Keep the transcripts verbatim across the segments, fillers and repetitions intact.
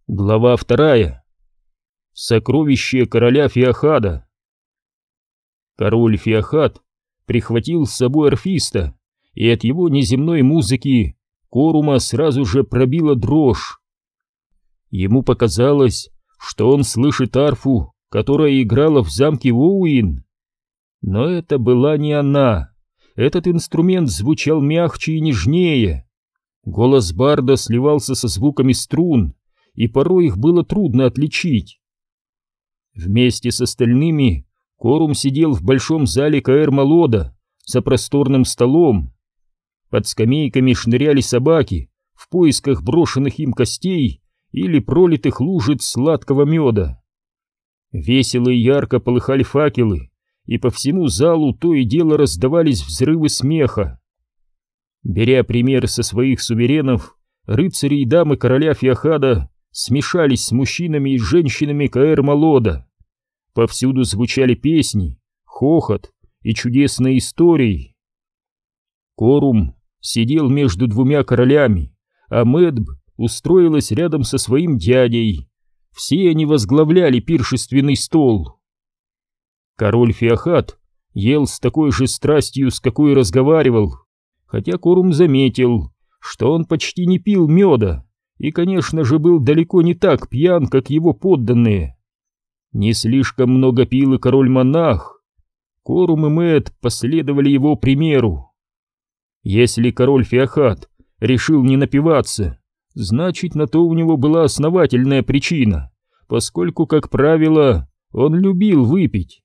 Глава вторая. Сокровище короля Феохада. Король Феохад прихватил с собой арфиста, и от его неземной музыки Корума сразу же пробила дрожь. Ему показалось, что он слышит арфу, которая играла в замке Оуин. Но это была не она. Этот инструмент звучал мягче и нежнее. Голос барда сливался со звуками струн, и порой их было трудно отличить. Вместе с остальными Корум сидел в большом зале Каэр-Малода за просторным столом. Под скамейками шныряли собаки в поисках брошенных им костей или пролитых лужиц сладкого меда. Весело и ярко полыхали факелы, и по всему залу то и дело раздавались взрывы смеха. Беря пример со своих суверенов, рыцари и дамы короля Феохада смешались с мужчинами и женщинами Каэр-Малода. Повсюду звучали песни, хохот и чудесные истории. Корум сидел между двумя королями, а Медб устроилась рядом со своим дядей. Все они возглавляли пиршественный стол. Король Феохад ел с такой же страстью, с какой разговаривал, хотя Корум заметил, что он почти не пил меда, и, конечно же, был далеко не так пьян, как его подданные. Не слишком много пил и король-монах. Корум и Мэд последовали его примеру. Если король Феохад решил не напиваться, значит, на то у него была основательная причина, поскольку, как правило, он любил выпить.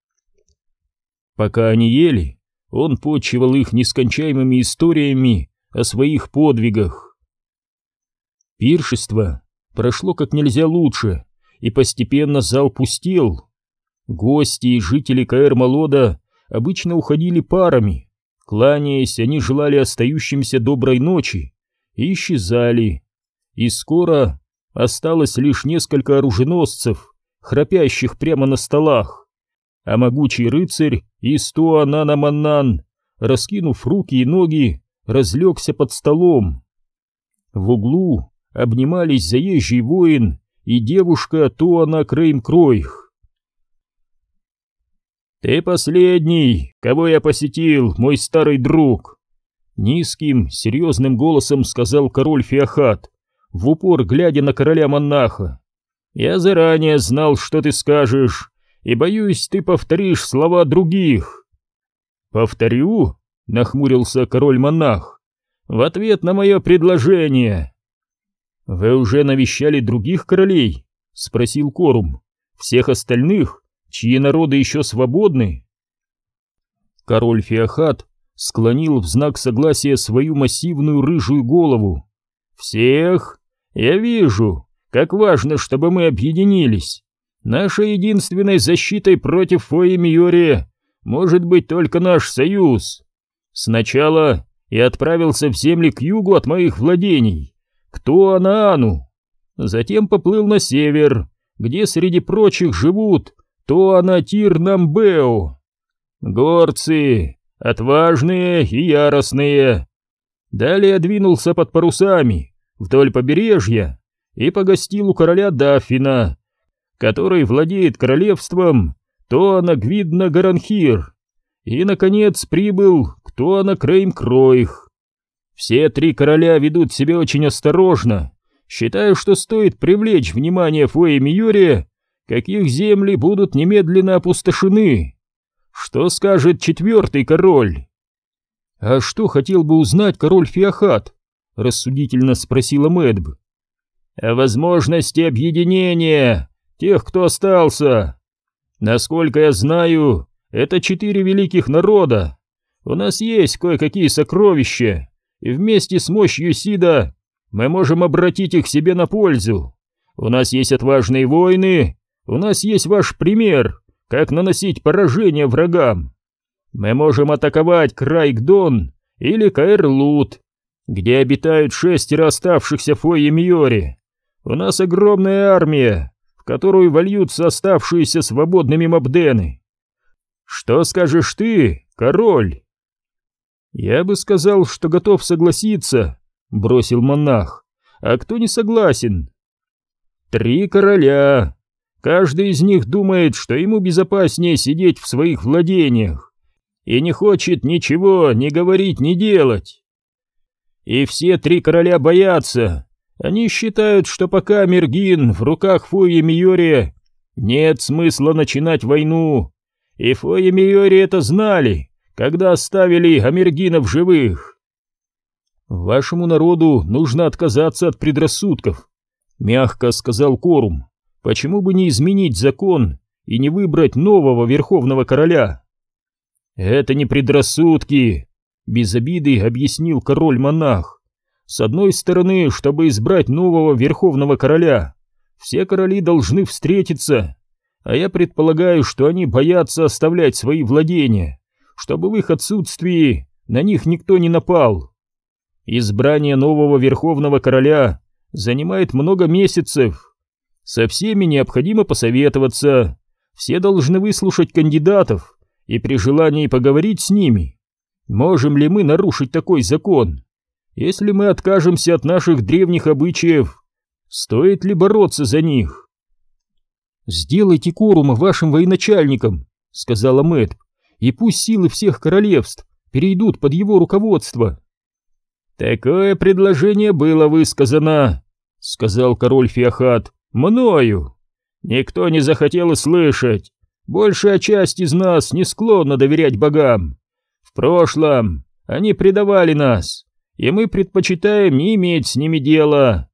Пока они ели, он подчивал их нескончаемыми историями о своих подвигах. Пиршество прошло как нельзя лучше, и постепенно зал пустел. Гости и жители Каэр-Малода обычно уходили парами. Кланяясь, они желали остающимся доброй ночи и исчезали. И скоро осталось лишь несколько оруженосцев, храпящих прямо на столах, а могучий рыцарь Истуа-Нана-Маннан, раскинув руки и ноги, разлегся под столом. В углу обнимались заезжий воин и девушка Туана Крейм-Кройх. «Ты последний, кого я посетил, мой старый друг!» Низким, серьезным голосом сказал король Феохад, в упор глядя на короля-монаха. «Я заранее знал, что ты скажешь, и боюсь, ты повторишь слова других». «Повторю?» — нахмурился король-монах. «В ответ на мое предложение». «Вы уже навещали других королей?» — спросил Корум. «Всех остальных, чьи народы еще свободны?» Король Феохад склонил в знак согласия свою массивную рыжую голову. «Всех? Я вижу, как важно, чтобы мы объединились. Нашей единственной защитой против Фои-Мьори может быть только наш союз. Сначала я отправился в земли к югу от моих владений, к Туанаану, затем поплыл на север, где среди прочих живут Туанатир-Намбео. Горцы, отважные и яростные. Далее двинулся под парусами вдоль побережья и погостил у короля Даффина, который владеет королевством Туана-Гвидна-Гаранхир, и, наконец, прибыл к Туана-Крейм-Кройх. Все три короля ведут себя очень осторожно, считая, что стоит привлечь внимание Фои-Мьори, как их земли будут немедленно опустошены. Что скажет четвертый король?» «А что хотел бы узнать король Феохад?» — рассудительно спросила Мэдб. «О возможности объединения тех, кто остался. Насколько я знаю, это четыре великих народа. У нас есть кое-какие сокровища, и вместе с мощью Сида мы можем обратить их себе на пользу. У нас есть отважные воины, у нас есть ваш пример, как наносить поражение врагам. Мы можем атаковать Крайгдон или Каэр-Лут, где обитают шестеро оставшихся Фои-Мьори. У нас огромная армия, в которую вольются оставшиеся свободными мобдены. Что скажешь ты, король?» «Я бы сказал, что готов согласиться», — бросил монах. «А кто не согласен?» Три короля. Каждый из них думает, что ему безопаснее сидеть в своих владениях и не хочет ничего ни говорить, ни делать. И все три короля боятся. Они считают, что пока Амергин в руках Фойи Миори, нет смысла начинать войну. И Фойи Миори это знали, когда оставили Амергина в живых. Вашему народу нужно отказаться от предрассудков, мягко сказал Корум. Почему бы не изменить закон и не выбрать нового верховного короля? Это не предрассудки, без обиды объяснил король-монах. С одной стороны, чтобы избрать нового верховного короля, все короли должны встретиться, а я предполагаю, что они боятся оставлять свои владения, чтобы в их отсутствии на них никто не напал. Избрание нового верховного короля занимает много месяцев. Со всеми необходимо посоветоваться, все должны выслушать кандидатов и при желании поговорить с ними. Можем ли мы нарушить такой закон? Если мы откажемся от наших древних обычаев, стоит ли бороться за них? «Сделайте Корума вашим военачальником», — сказала Мэтт, «и пусть силы всех королевств перейдут под его руководство». «Такое предложение было высказано», — сказал король Фиахат, — «мною. Никто не захотел и слышать. Большая часть из нас не склонна доверять богам. В прошлом они предавали нас, и мы предпочитаем не иметь с ними дела».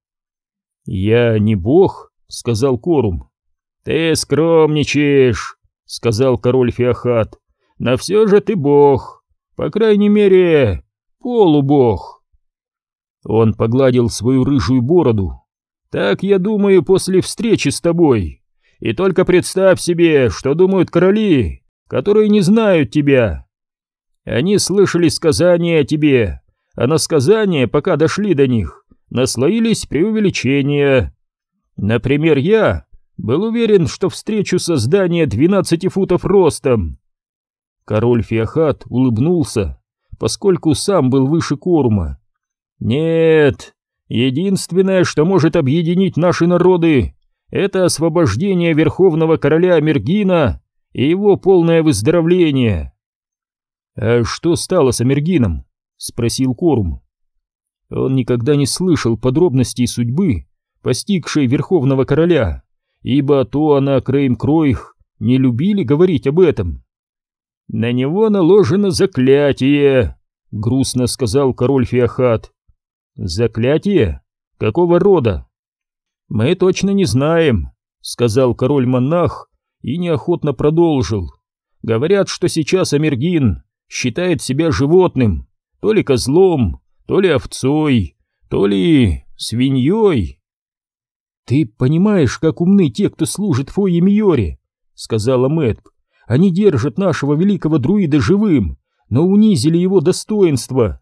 «Я не бог», — сказал Корум. «Ты скромничаешь», — сказал король Фиахат, — «но все же ты бог, по крайней мере, полубог». Он погладил свою рыжую бороду. «Так я думаю после встречи с тобой. И только представь себе, что думают короли, которые не знают тебя. Они слышали сказания о тебе, а на сказания, пока дошли до них, наслоились преувеличения. Например, я был уверен, что встречу создание двенадцати футов ростом». Король Фиахат улыбнулся, поскольку сам был выше Корума. «Нет, единственное, что может объединить наши народы, это освобождение верховного короля Амергина и его полное выздоровление». «А что стало с Амергином?» — спросил Корум. Он никогда не слышал подробностей судьбы, постигшей верховного короля, ибо Туана Крейм-Кройх не любили говорить об этом. «На него наложено заклятие», — грустно сказал король Фиахат. «Заклятие? Какого рода?» «Мы точно не знаем», — сказал король-монах и неохотно продолжил. «Говорят, что сейчас Амергин считает себя животным, то ли козлом, то ли овцой, то ли свиньей». «Ты понимаешь, как умны те, кто служит Фойе Миори», — сказала Мэтт. «Они держат нашего великого друида живым, но унизили его достоинство».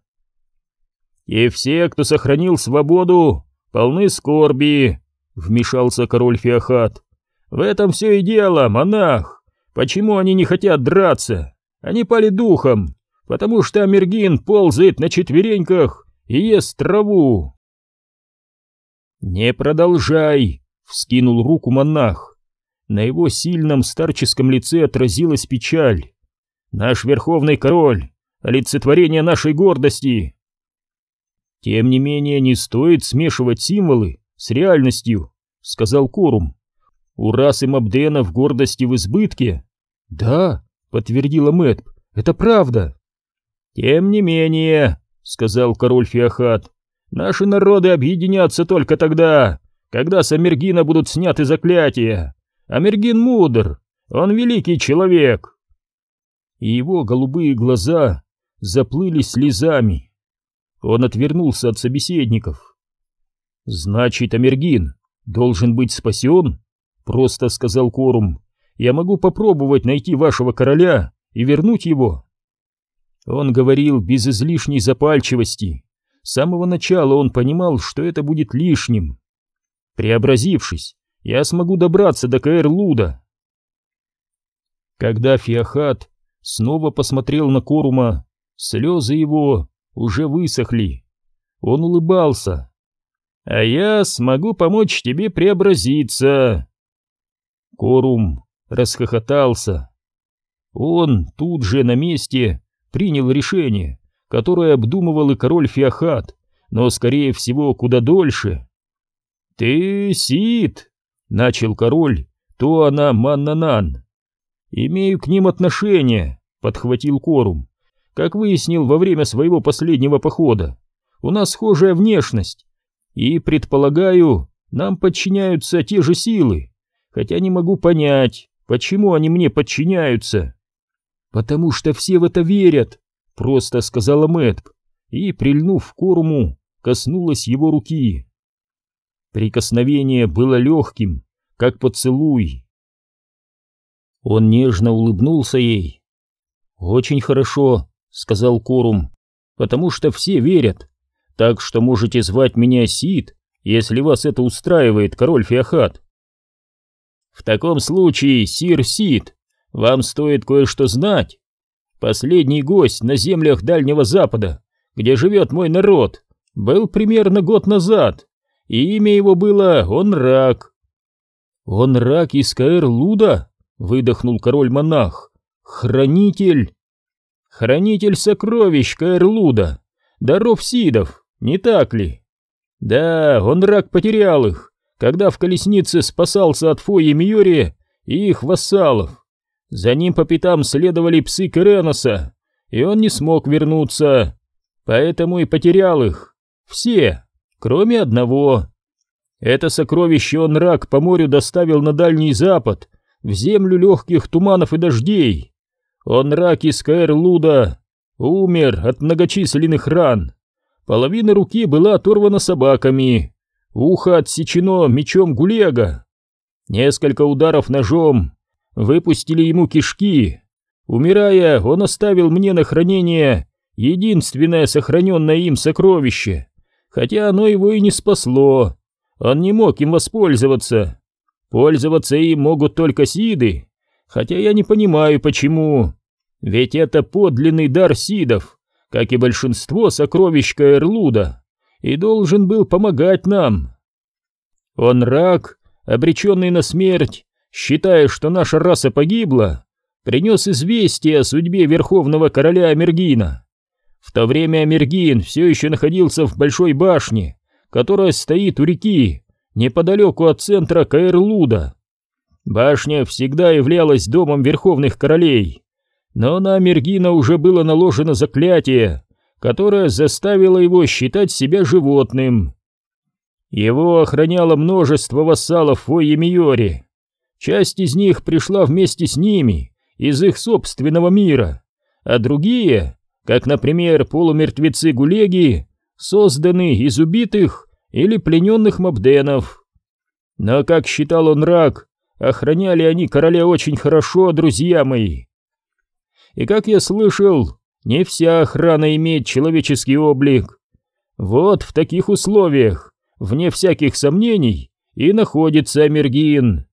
«И все, кто сохранил свободу, полны скорби», — вмешался король Фиахат. «В этом все и дело, монах. Почему они не хотят драться? Они пали духом, потому что Амергин ползает на четвереньках и ест траву». «Не продолжай», — вскинул руку монах. На его сильном старческом лице отразилась печаль. «Наш верховный король, олицетворение нашей гордости». «Тем не менее не стоит смешивать символы с реальностью», — сказал Корум. «У расы Мабденов гордости в избытке». «Да», — подтвердила Мэтт, — «это правда». «Тем не менее», — сказал король Фиахат, — «наши народы объединятся только тогда, когда с Амергина будут сняты заклятия. Амергин мудр, он великий человек». И его голубые глаза заплыли слезами. Он отвернулся от собеседников. «Значит, Амергин должен быть спасен?» — просто сказал Корум. «Я могу попробовать найти вашего короля и вернуть его». Он говорил без излишней запальчивости. С самого начала он понимал, что это будет лишним. «Преобразившись, я смогу добраться до Каэр-Луда». Когда Фиахат снова посмотрел на Корума, слезы его уже высохли. Он улыбался. а я смогу помочь тебе преобразиться. Корум расхохотался. Он тут же на месте принял решение, которое обдумывал и король Фиахат, но, скорее всего, куда дольше. «Ты Сид!» — начал король Туана Маннанан. «Имею к ним отношение», — подхватил Корум. «Как выяснил во время своего последнего похода, у нас схожая внешность, и, предполагаю, нам подчиняются те же силы, хотя не могу понять, почему они мне подчиняются». «Потому что все в это верят», — просто сказала Мэтт, и, прильнув к Коруму, коснулась его руки. Прикосновение было легким, как поцелуй. Он нежно улыбнулся ей. «Очень хорошо», — сказал Корум, — «потому что все верят, так что можете звать меня Сид, если вас это устраивает, король Фиахат». «В таком случае, сир Сид, вам стоит кое-что знать. Последний гость на землях Дальнего Запада, где живет мой народ, был примерно год назад, и имя его было Онрак». «Онрак из Каэр-Луда?» — выдохнул король-монах. «Хранитель!» «Хранитель сокровищ Каэр-Луда, даров Сидов, не так ли?» «Да, Онрак потерял их, когда в колеснице спасался от Фойи Мьори и их вассалов. За ним по пятам следовали псы Кереноса, и он не смог вернуться, поэтому и потерял их. Все, кроме одного. Это сокровище Онрак по морю доставил на Дальний Запад, в землю легких туманов и дождей. Онрак из Каэр-Луда умер от многочисленных ран. Половина руки была оторвана собаками, ухо отсечено мечом Гулега. Несколько ударов ножом выпустили ему кишки. Умирая, он оставил мне на хранение единственное сохраненное им сокровище, хотя оно его и не спасло. Он не мог им воспользоваться. Пользоваться им могут только сиды, хотя я не понимаю, почему. Ведь это подлинный дар сидов, как и большинство сокровищ Каэр-Луда, и должен был помогать нам. Онрак, обреченный на смерть, считая, что наша раса погибла, принес известие о судьбе верховного короля Амергина. В то время Амергин все еще находился в большой башне, которая стоит у реки, неподалеку от центра Каэр-Луда. Башня всегда являлась домом верховных королей, но на Амергина уже было наложено заклятие, которое заставило его считать себя животным. Его охраняло множество вассалов Фойи Мьори. Часть из них пришла вместе с ними из их собственного мира, а другие, как, например, полумертвецы Гулеги, созданы из убитых или плененных мабденов. Но, как считал Онрак, охраняли они короля очень хорошо, друзья мои. И, как я слышал, не вся охрана имеет человеческий облик. Вот в таких условиях, вне всяких сомнений, и находится Амергин.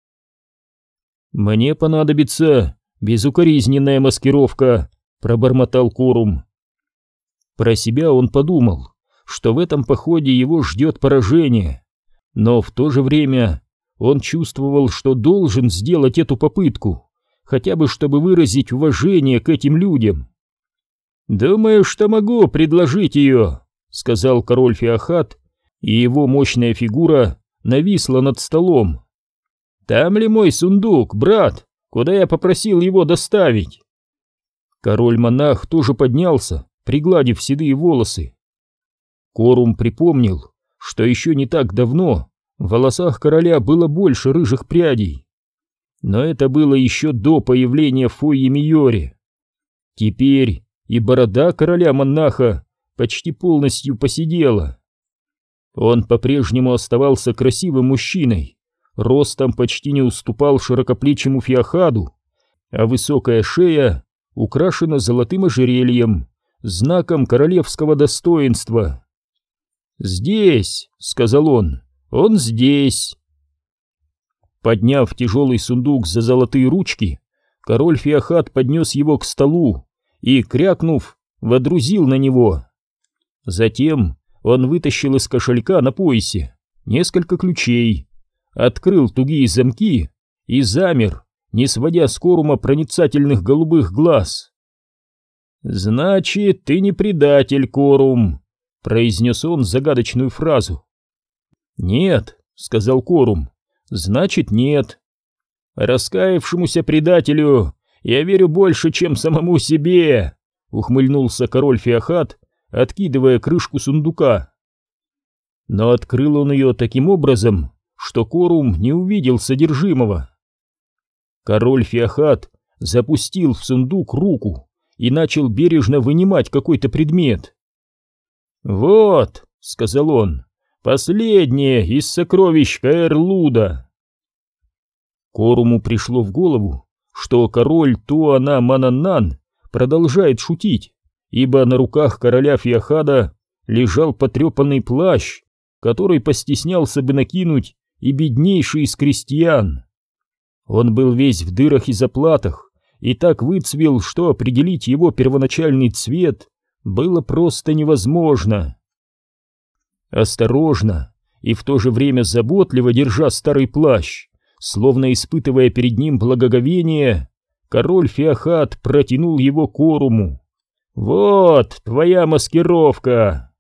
«Мне понадобится безукоризненная маскировка», — пробормотал Корум. Про себя он подумал, что в этом походе его ждет поражение, но в то же время он чувствовал, что должен сделать эту попытку, хотя бы чтобы выразить уважение к этим людям. «Думаю, что могу предложить ее», — сказал король Фиахат, и его мощная фигура нависла над столом. «Там ли мой сундук, брат, куда я попросил его доставить?» Король-монах тоже поднялся, пригладив седые волосы. Корум припомнил, что еще не так давно в волосах короля было больше рыжих прядей. Но это было еще до появления Фойи Мьори. Теперь и борода короля-монаха почти полностью поседела. Он по-прежнему оставался красивым мужчиной, ростом почти не уступал широкоплечему Фиахаду, а высокая шея украшена золотым ожерельем, знаком королевского достоинства. «Здесь», — сказал он, — «он здесь». Подняв тяжелый сундук за золотые ручки, король Фиахат поднес его к столу и, крякнув, водрузил на него. Затем он вытащил из кошелька на поясе несколько ключей, открыл тугие замки и замер, не сводя с Корума проницательных голубых глаз. «Значит, ты не предатель, Корум», — произнес он загадочную фразу. «Нет», — сказал Корум, — «значит, нет. Раскаявшемуся предателю я верю больше, чем самому себе», — ухмыльнулся король Фиахат, откидывая крышку сундука. Но открыл он ее таким образом, что Корум не увидел содержимого. Король Фиахат запустил в сундук руку и начал бережно вынимать какой-то предмет. «Вот», — сказал он, — «последнее из сокровищ Каэр-Луда». Коруму пришло в голову, что король Туана-Мананнан продолжает шутить, ибо на руках короля Фиахада лежал потрепанный плащ, который постеснялся бы накинуть и беднейший из крестьян. Он был весь в дырах и заплатах, и так выцвел, что определить его первоначальный цвет было просто невозможно. Осторожно и в то же время заботливо держа старый плащ, словно испытывая перед ним благоговение, король Фиахат протянул его Коруму. «Вот твоя маскировка!»